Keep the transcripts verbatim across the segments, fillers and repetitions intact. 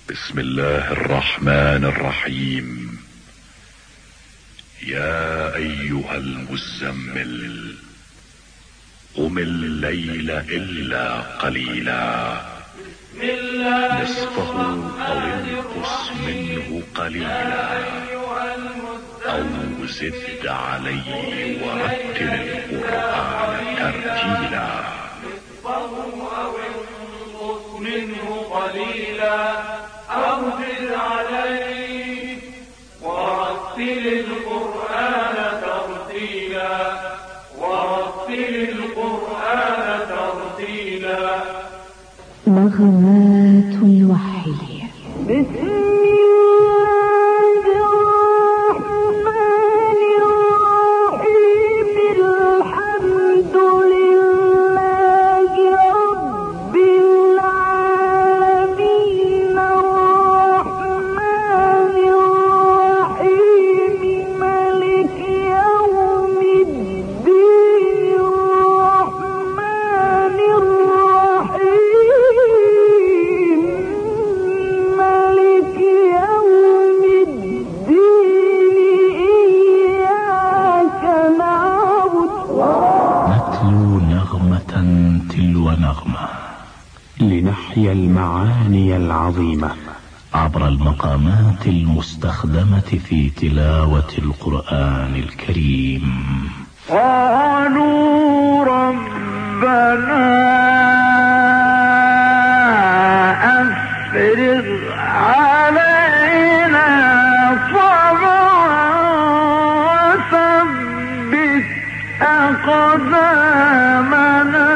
بسم الله الرحمن الرحيم. يا أيها المزمل قم الليل إلا قليلا نصفه أو انقص منه قليلا أو زد عليه ورتل القرآن ترتيلا. منه قليلا أو زد عليه ورتل القرآن ترتيلا ورتل القرآن ترتيلا. نغمات الوحي. بسم لنحيا المعاني العظيمة عبر المقامات المستخدمة في تلاوة القرآن الكريم. قالوا ربنا أفرغ علينا صبرا وثبت أقدامنا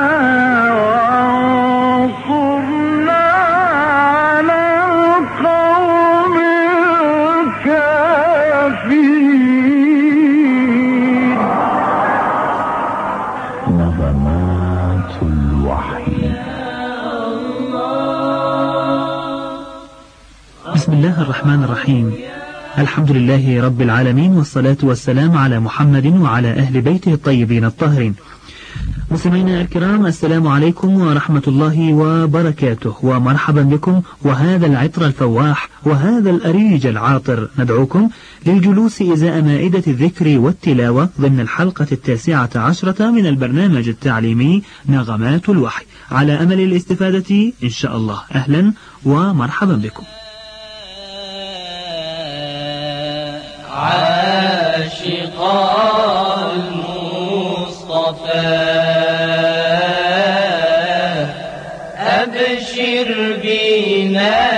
بسم الله الرحمن الرحيم. الحمد لله رب العالمين، والصلاة والسلام على محمد وعلى أهل بيته الطيبين الطاهرين. مستمعينا الكرام، السلام عليكم ورحمة الله وبركاته، ومرحبا بكم وهذا العطر الفواح وهذا الأريج العاطر. ندعوكم للجلوس إزاء مائدة الذكر والتلاوة ضمن الحلقة التاسعة عشرة من البرنامج التعليمي نغمات الوحي، على أمل الاستفادة إن شاء الله. أهلا ومرحبا بكم. عاشقا المصطفى أبشر بنا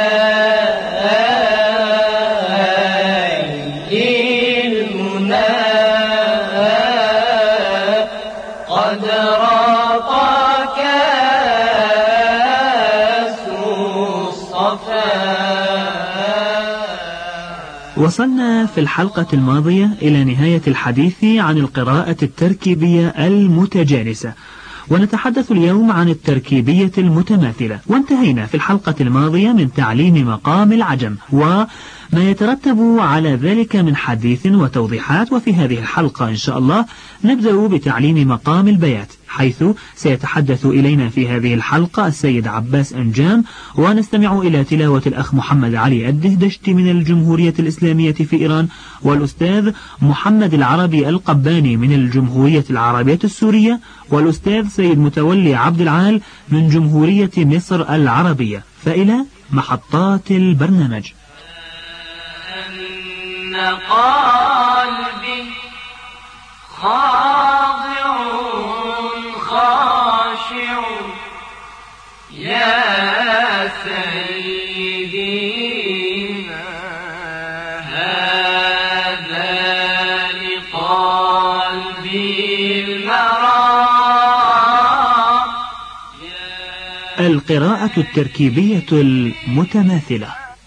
المنى قد رضاك وصلنا في الحلقة الماضية إلى نهاية الحديث عن القراءة التركيبية المتجانسة، ونتحدث اليوم عن التركيبية المتماثلة. وانتهينا في الحلقة الماضية من تعليم مقام العجم وما يترتب على ذلك من حديث وتوضيحات. وفي هذه الحلقة إن شاء الله نبدأ بتعليم مقام البيات، حيث سيتحدث إلينا في هذه الحلقة السيد عباس أنجام، ونستمع إلى تلاوة الأخ محمد علي الدهدشتي من الجمهورية الإسلامية في إيران، والأستاذ محمد العربي القباني من الجمهورية العربية السورية، والأستاذ سيد متولي عبد العال من جمهورية مصر العربية. فإلى محطات البرنامج. أن قلبي خاضع خاشع يا سيدي هذا لقلبي المرام. القراءة التركيبية المتماثلة.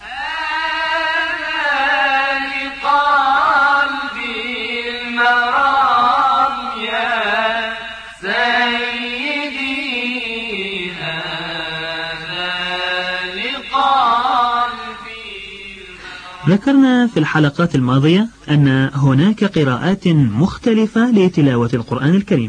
ذكرنا في الحلقات الماضية أن هناك قراءات مختلفة لتلاوة القرآن الكريم،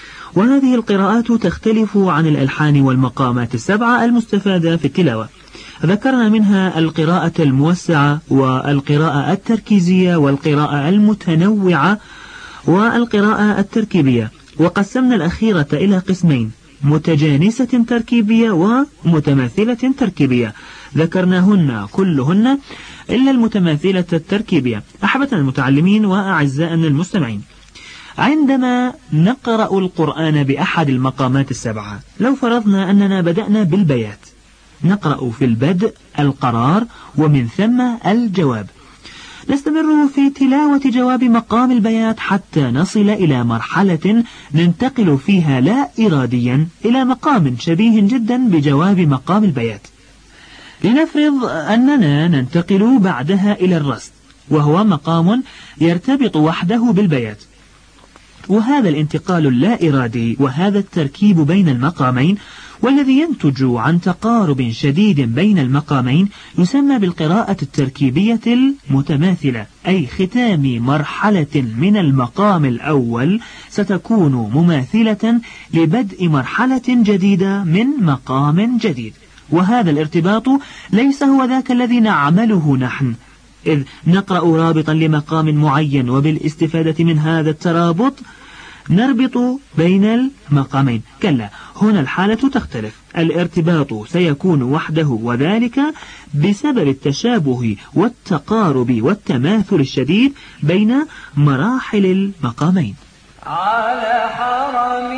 وهذه القراءات تختلف عن الألحان والمقامات السبعة المستفادة في التلاوة. ذكرنا منها القراءة الموسعة والقراءة التركيزية والقراءة المتنوعة والقراءة التركيبية، وقسمنا الأخيرة إلى قسمين: متجانسة تركيبية ومتماثلة تركيبية. ذكرناهن كلهن إلا المتماثلة التركيبية. أحبتنا المتعلمين وأعزائنا المستمعين، عندما نقرأ القرآن بأحد المقامات السبعة، لو فرضنا أننا بدأنا بالبيات، نقرأ في البدء القرار ومن ثم الجواب، نستمر في تلاوة جواب مقام البيات حتى نصل إلى مرحلة ننتقل فيها لا إراديا إلى مقام شبيه جدا بجواب مقام البيات. لنفرض أننا ننتقل بعدها إلى الرصد، وهو مقام يرتبط وحده بالبيات، وهذا الانتقال اللا إرادي وهذا التركيب بين المقامين والذي ينتج عن تقارب شديد بين المقامين يسمى بالقراءة التركيبية المتماثلة، أي ختام مرحلة من المقام الأول ستكون مماثلة لبدء مرحلة جديدة من مقام جديد. وهذا الارتباط ليس هو ذاك الذي نعمله نحن، إذ نقرأ رابطا لمقام معين وبالاستفادة من هذا الترابط نربط بين المقامين. كلا، هنا الحالة تختلف، الارتباط سيكون وحده، وذلك بسبب التشابه والتقارب والتماثل الشديد بين مراحل المقامين. على حرم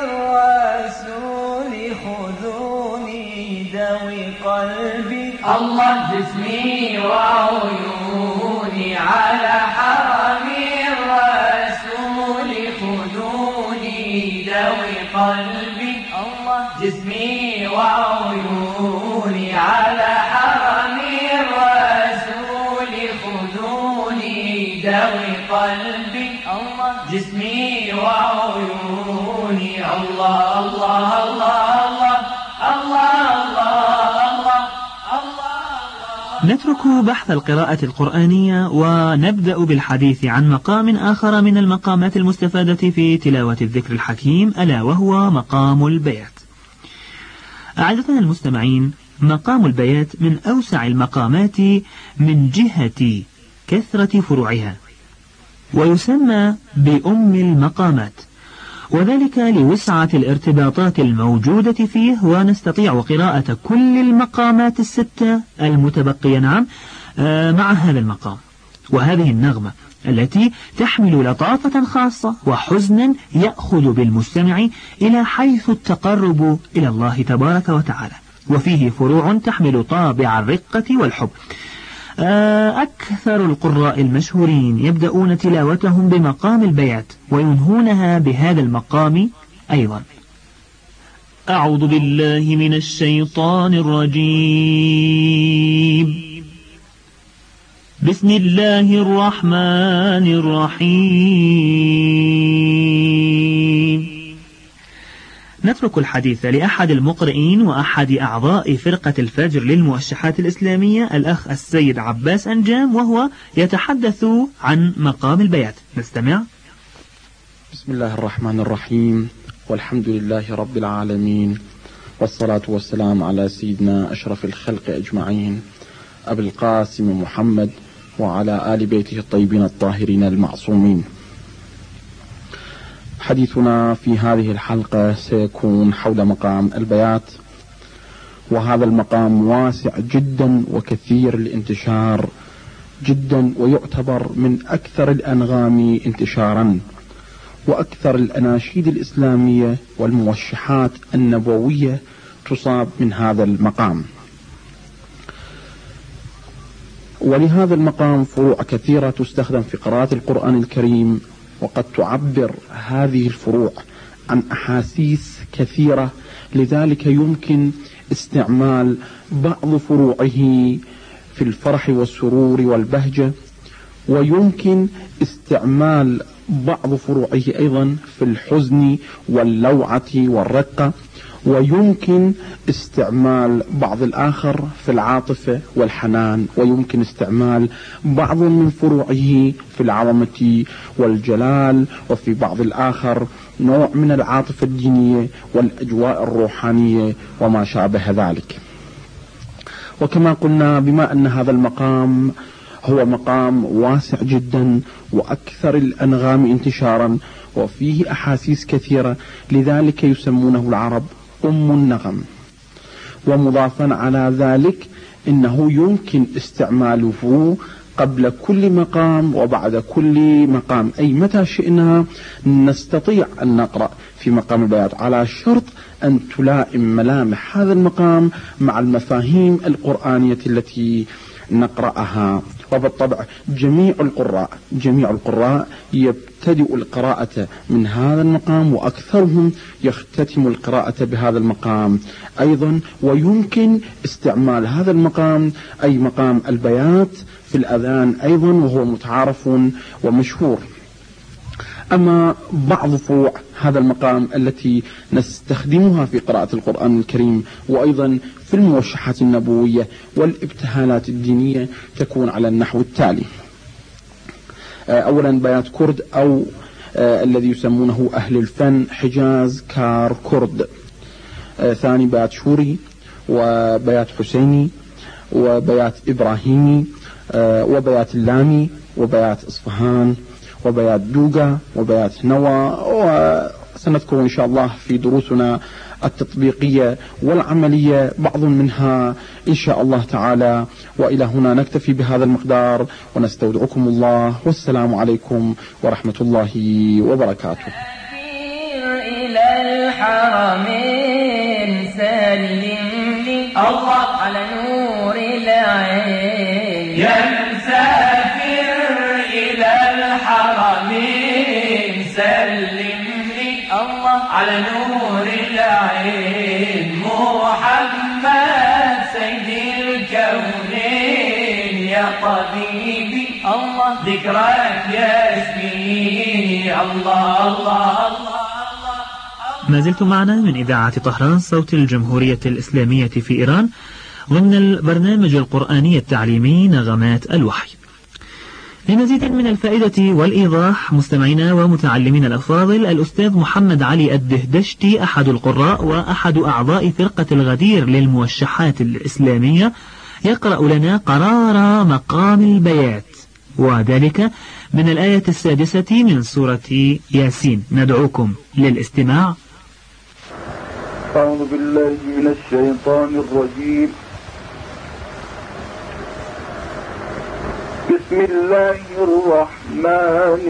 الرسول خذوني ذوي قلبي، الله جسمي وعيوني، على حرم الرسول خذوني ذوي قلبي، الله جسمي وعيوني، على حرم الرسول خذوني ذوي قلبي، الله جسمي وعيوني، الله الله الله الله الله الله. نترك بحث القراءة القرآنية ونبدأ بالحديث عن مقام آخر من المقامات المستفادة في تلاوة الذكر الحكيم، ألا وهو مقام البيات. أعزائنا المستمعين، مقام البيات من أوسع المقامات من جهة كثرة فروعها، ويسمى بأم المقامات، وذلك لوسعة الارتباطات الموجودة فيه، ونستطيع قراءة كل المقامات الستة المتبقية نعم مع هذا المقام وهذه النغمة التي تحمل لطافة خاصة وحزنا يأخذ بالمستمع إلى حيث التقرب إلى الله تبارك وتعالى، وفيه فروع تحمل طابع الرقة والحب. أكثر القراء المشهورين يبدأون تلاوتهم بمقام البيات وينهونها بهذا المقام أيضا. أعوذ بالله من الشيطان الرجيم، بسم الله الرحمن الرحيم. نترك الحديث لأحد المقرئين وأحد أعضاء فرقة الفجر للموشحات الإسلامية، الأخ السيد عباس أنجام، وهو يتحدث عن مقام البيات. نستمع. بسم الله الرحمن الرحيم، والحمد لله رب العالمين، والصلاة والسلام على سيدنا أشرف الخلق أجمعين أبي القاسم محمد وعلى آل بيته الطيبين الطاهرين المعصومين. حديثنا في هذه الحلقة سيكون حول مقام البيات، وهذا المقام واسع جدا وكثير الانتشار جدا، ويعتبر من أكثر الأنغام انتشارا وأكثر الأناشيد الإسلامية والموشحات النبوية تصاب من هذا المقام. ولهذا المقام فروع كثيرة تستخدم في قراءة القرآن الكريم، وقد تعبر هذه الفروع عن أحاسيس كثيرة، لذلك يمكن استعمال بعض فروعه في الفرح والسرور والبهجة، ويمكن استعمال بعض فروعه أيضا في الحزن واللوعة والرقة، ويمكن استعمال بعض الآخر في العاطفة والحنان، ويمكن استعمال بعض من فروعه في العظمة والجلال، وفي بعض الآخر نوع من العاطفة الدينية والأجواء الروحانية وما شابه ذلك. وكما قلنا بما أن هذا المقام هو مقام واسع جدا وأكثر الأنغام انتشارا وفيه أحاسيس كثيرة، لذلك يسمونه العرب أم النغم. ومضافا على ذلك إنه يمكن استعماله قبل كل مقام وبعد كل مقام، أي متى شئنا نستطيع أن نقرأ في مقام البيات، على شرط أن تلائم ملامح هذا المقام مع المفاهيم القرآنية التي نقرأها. وبالطبع جميع القراء جميع القراء يبتدئ القراءة من هذا المقام، وأكثرهم يختتم القراءة بهذا المقام أيضا. ويمكن استعمال هذا المقام أي مقام البيات في الأذان أيضا، وهو متعارف ومشهور. أما بعض فروع هذا المقام التي نستخدمها في قراءة القرآن الكريم وأيضا في الموشحات النبوية والابتهالات الدينية تكون على النحو التالي: أولا بيات كرد أو آه الذي يسمونه أهل الفن حجاز كار كرد. آه ثاني بيات شوري، وبيات حسيني، وبيات إبراهيمي، آه وبيات اللامي، وبيات إصفهان، وبيات دوغا، وبيات نوى. وسنذكر إن شاء الله في دروسنا التطبيقية والعملية بعض منها إن شاء الله تعالى. وإلى هنا نكتفي بهذا المقدار ونستودعكم الله، والسلام عليكم ورحمة الله وبركاته. إلى الحرمين سلم لي الله على نور العين، يا مسافر إلى الحرمين سلم لي الله على نور العين، محمد سيد الكونين يا طبيبي الله ذكرك يسميني الله الله الله. ما زلتم معنا من إذاعة طهران صوت الجمهورية الإسلامية في إيران ضمن البرنامج القرآني التعليمي نغمات الوحي. لمزيد من الفائدة والإيضاح مستمعينا ومتعلمين الأفاضل، الأستاذ محمد علي الدهدشتي أحد القراء وأحد أعضاء فرقة الغدير للموشحات الإسلامية يقرأ لنا قرار مقام البيات، وذلك من الآية السادسة من سورة ياسين. ندعوكم للاستماع. أعوذ بالله من الشيطان الرجيم. بسم الله الرحمن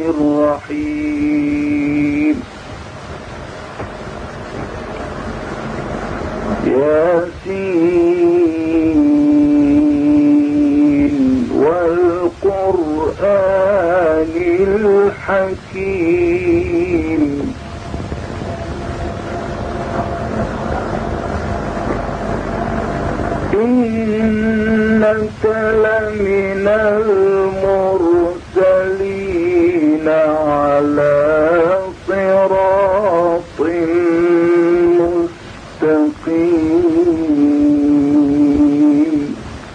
الرحيم. ياسين والقرآن الحكيم. إنك لمن المرسلين على صراط مستقيم.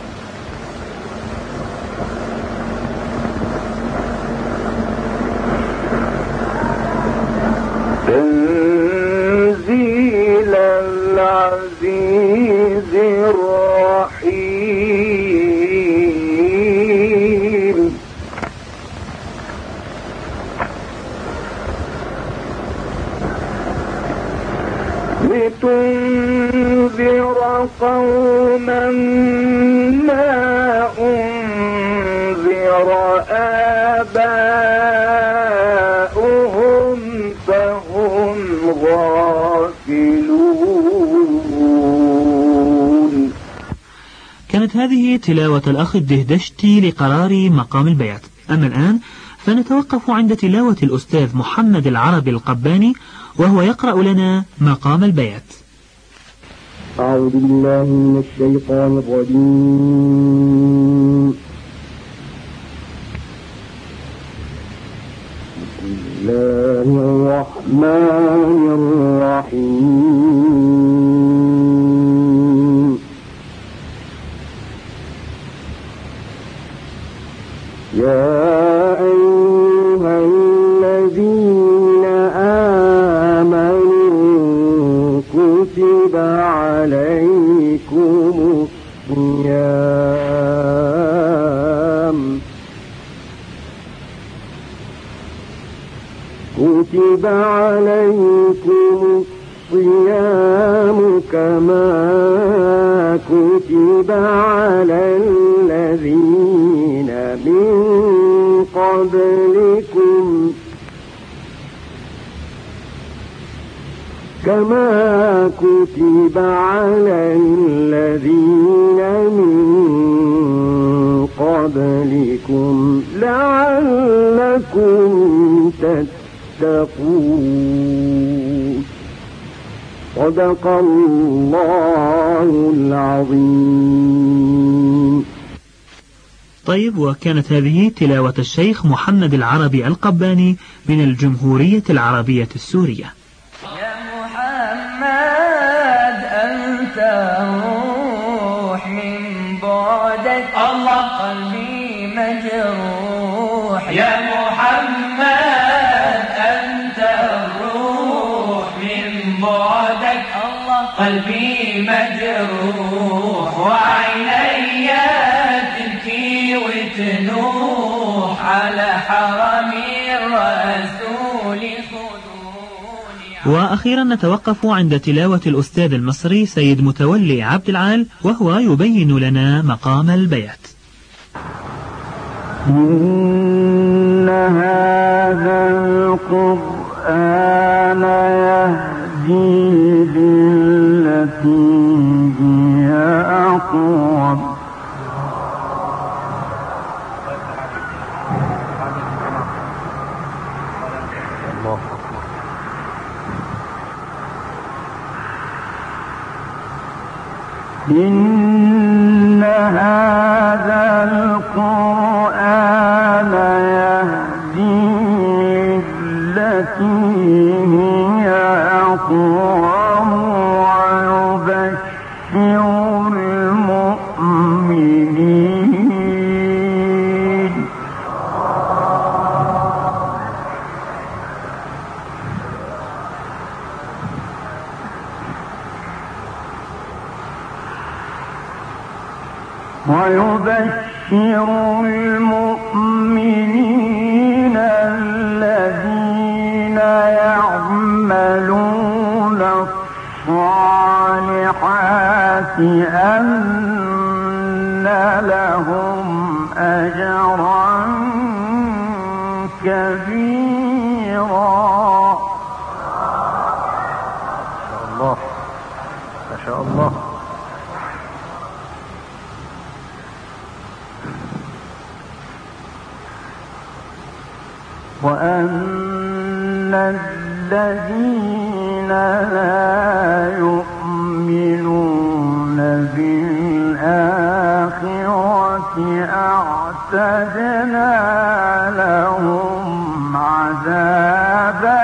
تنزيل العزيز الرحيم. لتنذر قوما ما أنذر آباؤهم فهم غافلون. كانت هذه تلاوة الأخ الدهدشتي لقرار مقام البيات. أما الآن فنتوقف عند تلاوة الأستاذ محمد العربي القباني وهو يقرأ لنا مقام البيات. أعوذ بالله من الشيطان الرجيم. بسم الله الرحمن الرحيم. يا أيها الذين آمنوا كتب عليكم الصيام كتب عليكم الصيام كما كتب على الذين من قبلكم كما كتب على الذين من قبلكم لعلكم تتقون. صدق الله العظيم. طيب، وكانت هذه تلاوة الشيخ محمد العربي القباني من الجمهورية العربية السورية. يا محمد أنت روح من بعدك الله قلبي مجروح. يا محمد أنت الروح من بعدك الله قلبي مجروح. وعيني تبكي وتنوح على حرم الرسول. وأخيرا نتوقف عند تلاوة الأستاذ المصري سيد متولي عبد العال وهو يبين لنا مقام البيات. إن هذا القرآن يهدي للتي هي أقوم. إن هذا القرآن يهدي للتي هي أقوم ويبشر المؤمنين ويبشر المؤمنين الذين يعملون الصالحات أن لهم أجرا كبيرا. الله ما شاء الله. وأن الذين لا يؤمنون بالآخرة أعتدنا لهم عذابا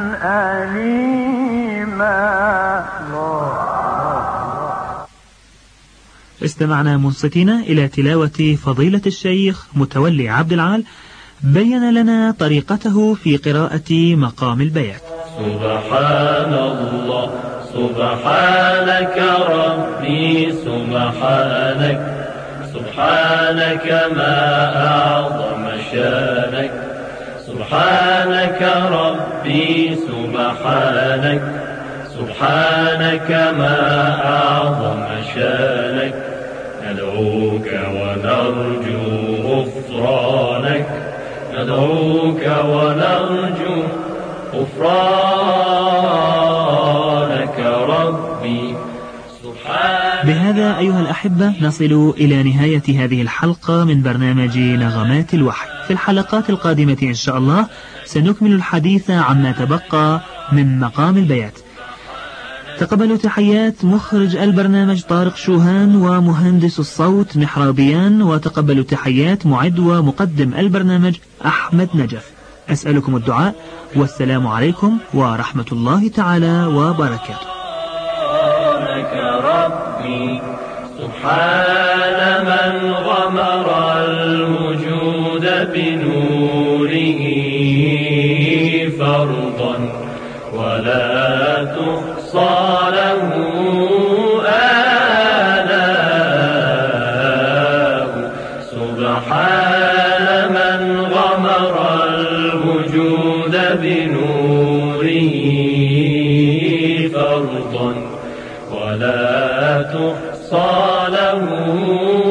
أليما. استمعنا منصتين إلى تلاوة فضيلة الشيخ متولي عبد العال بين لنا طريقته في قراءة مقام البيات. سبحان الله سبحانك ربي سبحانك سبحانك ما أعظم شانك سبحانك ربي سبحانك سبحانك ما أعظم شانك ندعوك ونرجو غفرانك ندعوك ونرجو غفرانك ربي سبحانك. بهذا أيها الأحبة نصل إلى نهاية هذه الحلقة من برنامج نغمات الوحي. في الحلقات القادمة إن شاء الله سنكمل الحديث عما تبقى من مقام البيات. تقبلوا تحيات مخرج البرنامج طارق شوهان ومهندس الصوت محرابيان، وتقبلوا تحيات معد ومقدم البرنامج أحمد نجف. أسألكم الدعاء والسلام عليكم ورحمة الله تعالى وبركاته. ربي سبحان من غمر الوجود بنوره فرضا ولا تحصى له آلاء سبحان من غمر الوجود بنوره فرضا ولا تحصى له